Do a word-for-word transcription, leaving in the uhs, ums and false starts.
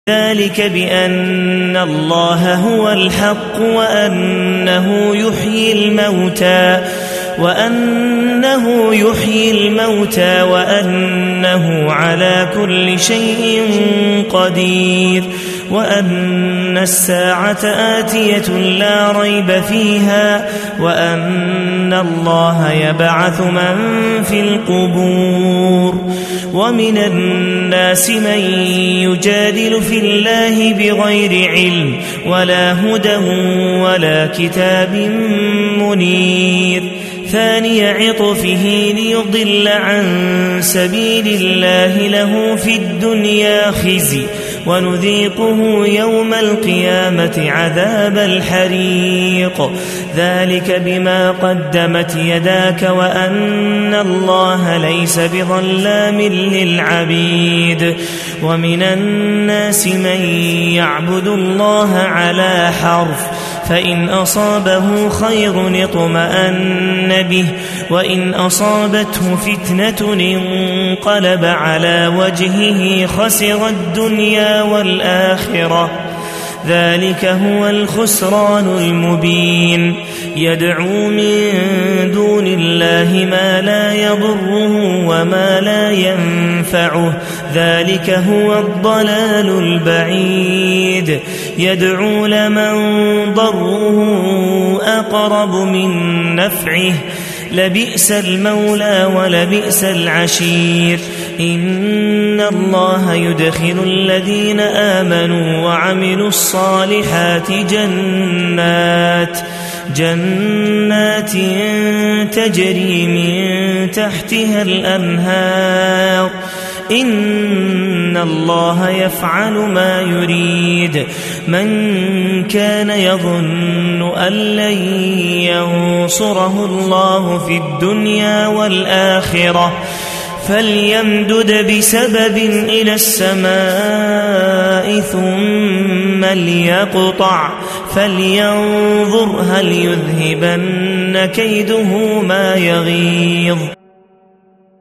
ذلك بأن الله هو الحق وأنه يحيي الموتى وأنه يحيي الموتى وأنه على كل شيء قدير وأن الساعة آتية لا ريب فيها وأن الله يبعث من في القبور ومن الناس من يجادل في الله بغير علم ولا هدى ولا كتاب منير ثاني عطفه ليضل عن سبيل الله له في الدنيا خزي ونذيقه يوم القيامة عذاب الحريق ذلك بما قدمت يداك وأن الله ليس بظلام للعبيد ومن الناس من يعبد الله على حرف فإن أصابه خير اطمأن به وإن أصابته فتنة انقلب على وجهه خسر الدنيا والآخرة ذلك هو الخسران المبين يدعو من دون الله ما لا يضره وما لا ينفعه ذلك هو الضلال البعيد يدعو لمن ضره أقرب من نفعه لبئس المولى ولبئس العشير إن الله يدخل الذين آمنوا وعملوا الصالحات جنات جنات تجري من تحتها الأنهار إن الله يفعل ما يريد من كان يظن أن لن ينصره الله في الدنيا والآخرة فليمدد بسبب إلى السماء ثم ليقطع فلينظر هل يذهبن كيده ما يغيظ